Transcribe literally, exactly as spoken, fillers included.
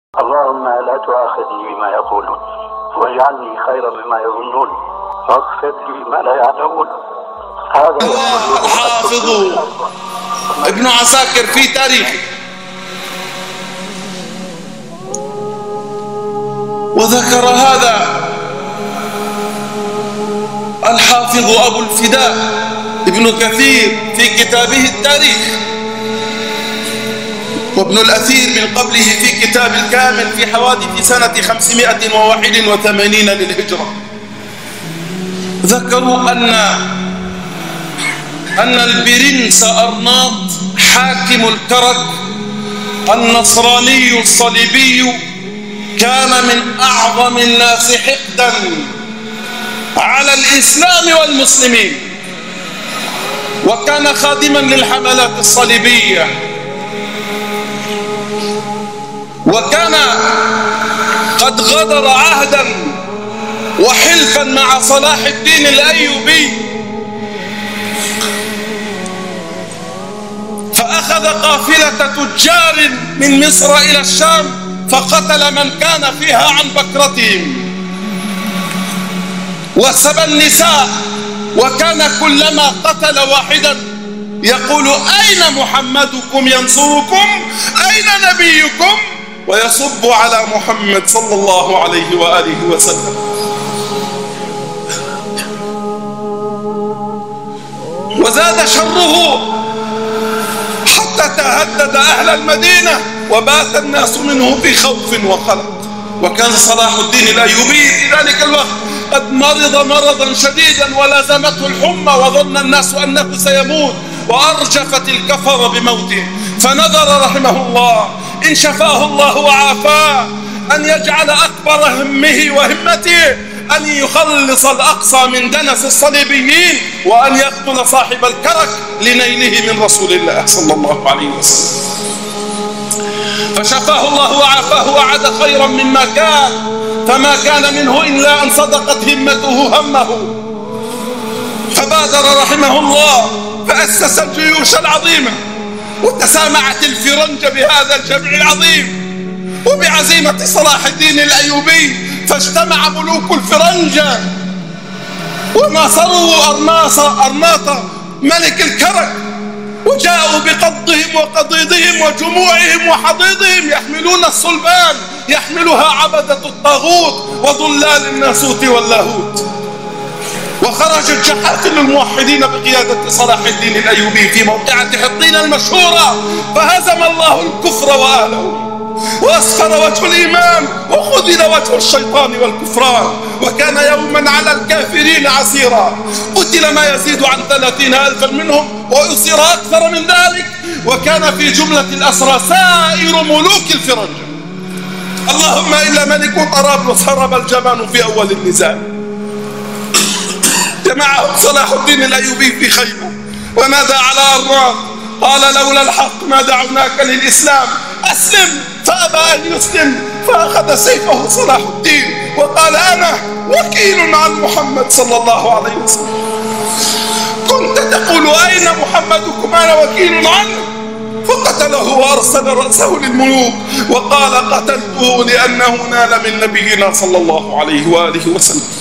اللهم لا تؤاخذني بما يقولون واجعلني خيرا مما يظنون واغفر لي ما لا يعلمون. هذا الحافظ ابن عساكر في تاريخه وذكر هذا الحافظ أبو الفداء ابن كثير في كتابه التاريخ، وابن الأثير من قبله في كتاب الكامل في حوادث سنة خمسمائة وواحد وثمانين للهجرة. ذكروا أن أن البرنس أرناط حاكم الكرك النصراني الصليبي كان من أعظم الناس حقدا على الإسلام والمسلمين، وكان خادما للحملات الصليبية، وكان قد غدر عهدا وحلفا مع صلاح الدين الأيوبي، فأخذ قافلة تجار من مصر إلى الشام فقتل من كان فيها عن بكرتهم وسبى النساء، وكان كلما قتل واحدا يقول أين محمدكم ينصركم، أين نبيكم، ويصب على محمد صلى الله عليه وآله وسلم. وزاد شره حتى تهدد أهل المدينة وبات الناس منه في خوف وقلق. وكان صلاح الدين الأيوبي في ذلك الوقت قد مرض مرضا شديدا ولازمته الحمى وظن الناس أنه سيموت، وأرجفت الكفر بموته، فنظر رحمه الله إن شفاه الله وعافاه أن يجعل أكبر همه وهمته أن يخلص الأقصى من دنس الصليبيين وأن يقتل صاحب الكرك لنيله من رسول الله صلى الله عليه وسلم. فشفاه الله وعافاه وعاد خيرا مما كان، فما كان منه إلا أن صدقت همته همه، فبادر رحمه الله فأسس الجيوش العظيمة، وتسامعت الفرنجة بهذا الجمع العظيم وبعزيمة صلاح الدين الأيوبي، فاجتمع ملوك الفرنجة وناصروا أرناصة أرناطة ملك الكرك، وجاءوا بقضهم وقضيضهم وجموعهم وحضيضهم يحملون الصلبان يحملها عبدة الطاغوت وضلال الناسوت واللاهوت. وخرجت جحافل الموحدين بقيادة صلاح الدين الأيوبي في موقعة حطين المشهورة، فهزم الله الكفر وأهله، وأصفر وجه الإيمان وخذل وجه الشيطان والكفران، وكان يوما على الكافرين عسيرا، قتل ما يزيد عن ثلاثين ألفا منهم وأسر أكثر من ذلك، وكان في جملة الأسرى سائر ملوك الفرنجة. اللهم إلا ملك طرابلس هرب الجبان في أول النزال. جمعهم صلاح الدين الأيوبي في خيمة ونادى على أرناط قال لولا الحق ما دعوناك للإسلام، أسلم، فأبى أن يسلم، فأخذ سيفه صلاح الدين وقال أنا وكيل عن محمد صلى الله عليه وسلم. كنت تقول أين محمدكم، أنا وكيل عنه، فقتله وأرسل رأسه للملوك وقال قتلته لأنه نال من نبينا صلى الله عليه وآله وسلم.